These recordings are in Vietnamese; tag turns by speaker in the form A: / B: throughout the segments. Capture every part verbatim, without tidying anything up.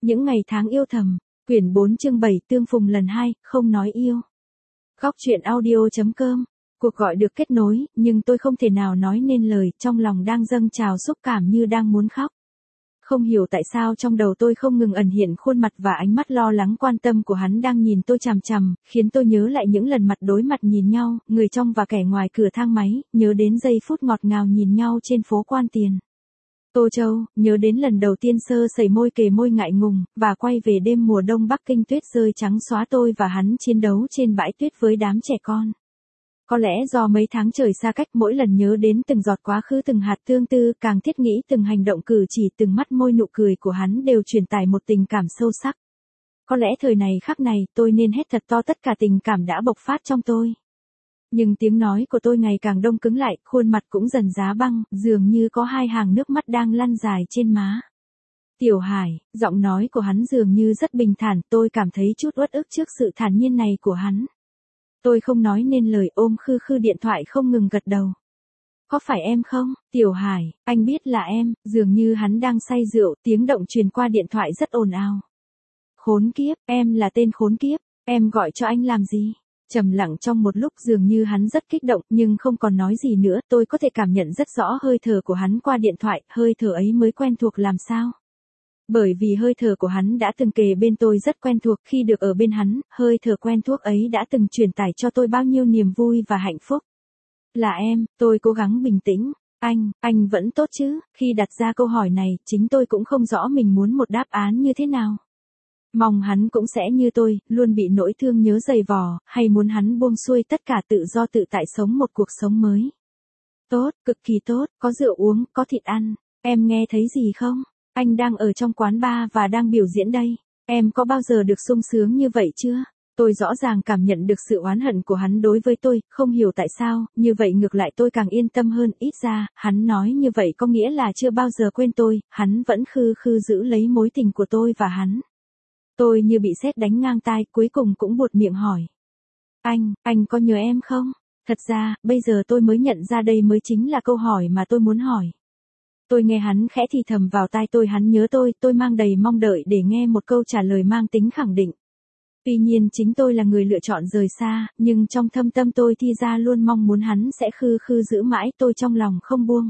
A: Những ngày tháng yêu thầm, quyển bốn chương bảy tương phùng lần hai, không nói yêu. Góc truyện audio.com. Cuộc gọi được kết nối, nhưng tôi không thể nào nói nên lời, trong lòng đang dâng trào xúc cảm như đang muốn khóc. Không hiểu tại sao trong đầu tôi không ngừng ẩn hiện khuôn mặt và ánh mắt lo lắng quan tâm của hắn đang nhìn tôi chằm chằm, khiến tôi nhớ lại những lần mặt đối mặt nhìn nhau, người trong và kẻ ngoài cửa thang máy, nhớ đến giây phút ngọt ngào nhìn nhau trên phố Quan Tiền. Tô Châu, nhớ đến lần đầu tiên sơ sẩy môi kề môi ngại ngùng, và quay về đêm mùa đông Bắc Kinh tuyết rơi trắng xóa tôi và hắn chiến đấu trên bãi tuyết với đám trẻ con. Có lẽ do mấy tháng trời xa cách, mỗi lần nhớ đến từng giọt quá khứ, từng hạt tương tư, càng thiết nghĩ từng hành động cử chỉ, từng mắt môi nụ cười của hắn đều truyền tải một tình cảm sâu sắc. Có lẽ thời này khắc này, tôi nên hét thật to tất cả tình cảm đã bộc phát trong tôi. Nhưng tiếng nói của tôi ngày càng đông cứng lại, khuôn mặt cũng dần giá băng, dường như có hai hàng nước mắt đang lăn dài trên má. Tiểu Hải, giọng nói của hắn dường như rất bình thản, tôi cảm thấy chút uất ức trước sự thản nhiên này của hắn. Tôi không nói nên lời, ôm khư khư điện thoại không ngừng gật đầu. Có phải em không, Tiểu Hải, anh biết là em, dường như hắn đang say rượu, tiếng động truyền qua điện thoại rất ồn ào. Khốn kiếp, em là tên khốn kiếp, em gọi cho anh làm gì? Trầm lặng trong một lúc, dường như hắn rất kích động, nhưng không còn nói gì nữa, tôi có thể cảm nhận rất rõ hơi thở của hắn qua điện thoại, hơi thở ấy mới quen thuộc làm sao. Bởi vì hơi thở của hắn đã từng kề bên tôi rất quen thuộc, khi được ở bên hắn, hơi thở quen thuộc ấy đã từng truyền tải cho tôi bao nhiêu niềm vui và hạnh phúc. Là em, tôi cố gắng bình tĩnh. Anh, anh vẫn tốt chứ? Khi đặt ra câu hỏi này, chính tôi cũng không rõ mình muốn một đáp án như thế nào. Mong hắn cũng sẽ như tôi, luôn bị nỗi thương nhớ dày vò, hay muốn hắn buông xuôi tất cả tự do tự tại sống một cuộc sống mới. Tốt, cực kỳ tốt, có rượu uống, có thịt ăn. Em nghe thấy gì không? Anh đang ở trong quán bar và đang biểu diễn đây. Em có bao giờ được sung sướng như vậy chưa? Tôi rõ ràng cảm nhận được sự oán hận của hắn đối với tôi, không hiểu tại sao, như vậy ngược lại tôi càng yên tâm hơn, ít ra, hắn nói như vậy có nghĩa là chưa bao giờ quên tôi, hắn vẫn khư khư giữ lấy mối tình của tôi và hắn. Tôi như bị sét đánh ngang tai, cuối cùng cũng buột miệng hỏi. Anh, anh có nhớ em không? Thật ra, bây giờ tôi mới nhận ra đây mới chính là câu hỏi mà tôi muốn hỏi. Tôi nghe hắn khẽ thì thầm vào tai tôi, hắn nhớ tôi, tôi mang đầy mong đợi để nghe một câu trả lời mang tính khẳng định. Tuy nhiên chính tôi là người lựa chọn rời xa, nhưng trong thâm tâm tôi thì ra luôn mong muốn hắn sẽ khư khư giữ mãi tôi trong lòng không buông.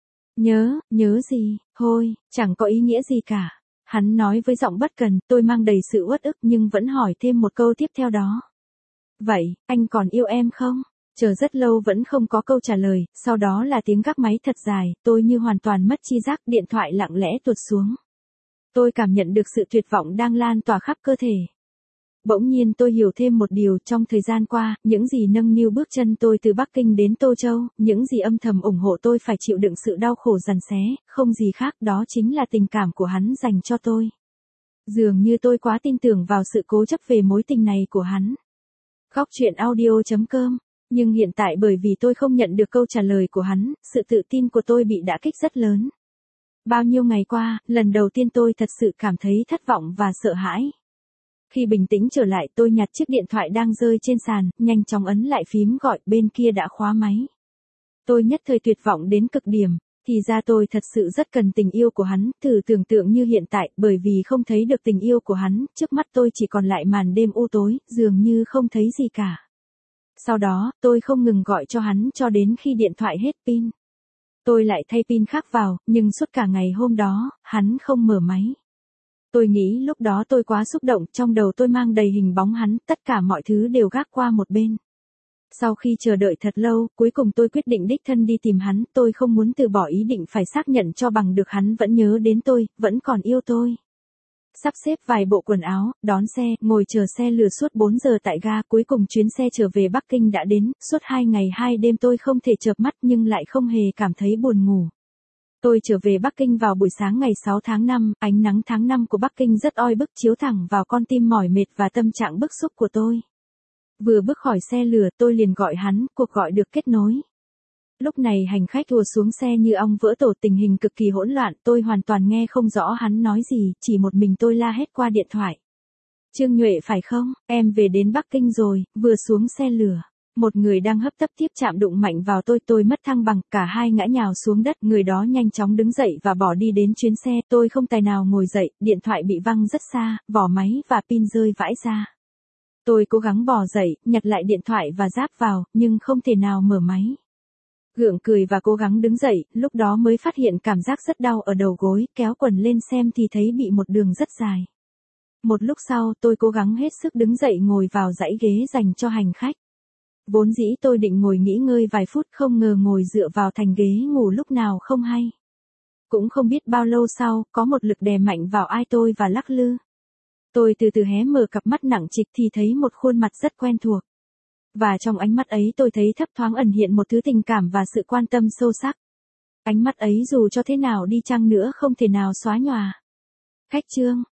A: Nhớ, nhớ gì, thôi, chẳng có ý nghĩa gì cả. Hắn nói với giọng bất cần, tôi mang đầy sự uất ức nhưng vẫn hỏi thêm một câu tiếp theo đó. Vậy, anh còn yêu em không? Chờ rất lâu vẫn không có câu trả lời, sau đó là tiếng gác máy thật dài, tôi như hoàn toàn mất chi giác, điện thoại lặng lẽ tuột xuống. Tôi cảm nhận được sự tuyệt vọng đang lan tỏa khắp cơ thể. Bỗng nhiên tôi hiểu thêm một điều, trong thời gian qua, những gì nâng niu bước chân tôi từ Bắc Kinh đến Tô Châu, những gì âm thầm ủng hộ tôi phải chịu đựng sự đau khổ giằng xé, không gì khác, đó chính là tình cảm của hắn dành cho tôi. Dường như tôi quá tin tưởng vào sự cố chấp về mối tình này của hắn. Góc truyện audio.com. Nhưng hiện tại bởi vì tôi không nhận được câu trả lời của hắn, sự tự tin của tôi bị đả kích rất lớn. Bao nhiêu ngày qua, lần đầu tiên tôi thật sự cảm thấy thất vọng và sợ hãi. Khi bình tĩnh trở lại, tôi nhặt chiếc điện thoại đang rơi trên sàn, nhanh chóng ấn lại phím gọi, bên kia đã khóa máy. Tôi nhất thời tuyệt vọng đến cực điểm, thì ra tôi thật sự rất cần tình yêu của hắn, thử tưởng tượng như hiện tại, bởi vì không thấy được tình yêu của hắn, trước mắt tôi chỉ còn lại màn đêm u tối, dường như không thấy gì cả. Sau đó, tôi không ngừng gọi cho hắn cho đến khi điện thoại hết pin. Tôi lại thay pin khác vào, nhưng suốt cả ngày hôm đó, hắn không mở máy. Tôi nghĩ lúc đó tôi quá xúc động, trong đầu tôi mang đầy hình bóng hắn, tất cả mọi thứ đều gác qua một bên. Sau khi chờ đợi thật lâu, cuối cùng tôi quyết định đích thân đi tìm hắn, tôi không muốn từ bỏ ý định phải xác nhận cho bằng được hắn vẫn nhớ đến tôi, vẫn còn yêu tôi. Sắp xếp vài bộ quần áo, đón xe, ngồi chờ xe lửa suốt bốn giờ tại ga, cuối cùng chuyến xe trở về Bắc Kinh đã đến, suốt hai ngày hai đêm tôi không thể chợp mắt nhưng lại không hề cảm thấy buồn ngủ. Tôi trở về Bắc Kinh vào buổi sáng ngày sáu tháng năm, ánh nắng tháng năm của Bắc Kinh rất oi bức chiếu thẳng vào con tim mỏi mệt và tâm trạng bức xúc của tôi. Vừa bước khỏi xe lửa tôi liền gọi hắn, cuộc gọi được kết nối. Lúc này hành khách ùa xuống xe như ong vỡ tổ, tình hình cực kỳ hỗn loạn, tôi hoàn toàn nghe không rõ hắn nói gì, chỉ một mình tôi la hét qua điện thoại. Trương Nhuệ phải không, em về đến Bắc Kinh rồi, vừa xuống xe lửa. Một người đang hấp tấp tiếp chạm đụng mạnh vào tôi, tôi mất thăng bằng, cả hai ngã nhào xuống đất, người đó nhanh chóng đứng dậy và bỏ đi đến chuyến xe, tôi không tài nào ngồi dậy, điện thoại bị văng rất xa, vỏ máy và pin rơi vãi ra. Tôi cố gắng bò dậy, nhặt lại điện thoại và giáp vào, nhưng không thể nào mở máy. Gượng cười và cố gắng đứng dậy, lúc đó mới phát hiện cảm giác rất đau ở đầu gối, kéo quần lên xem thì thấy bị một đường rất dài. Một lúc sau, tôi cố gắng hết sức đứng dậy ngồi vào dãy ghế dành cho hành khách. Vốn dĩ tôi định ngồi nghỉ ngơi vài phút, không ngờ ngồi dựa vào thành ghế ngủ lúc nào không hay. Cũng không biết bao lâu sau, có một lực đè mạnh vào ai tôi và lắc lư. Tôi từ từ hé mở cặp mắt nặng trịch thì thấy một khuôn mặt rất quen thuộc. Và trong ánh mắt ấy tôi thấy thấp thoáng ẩn hiện một thứ tình cảm và sự quan tâm sâu sắc. Ánh mắt ấy dù cho thế nào đi chăng nữa không thể nào xóa nhòa. Khách Trương.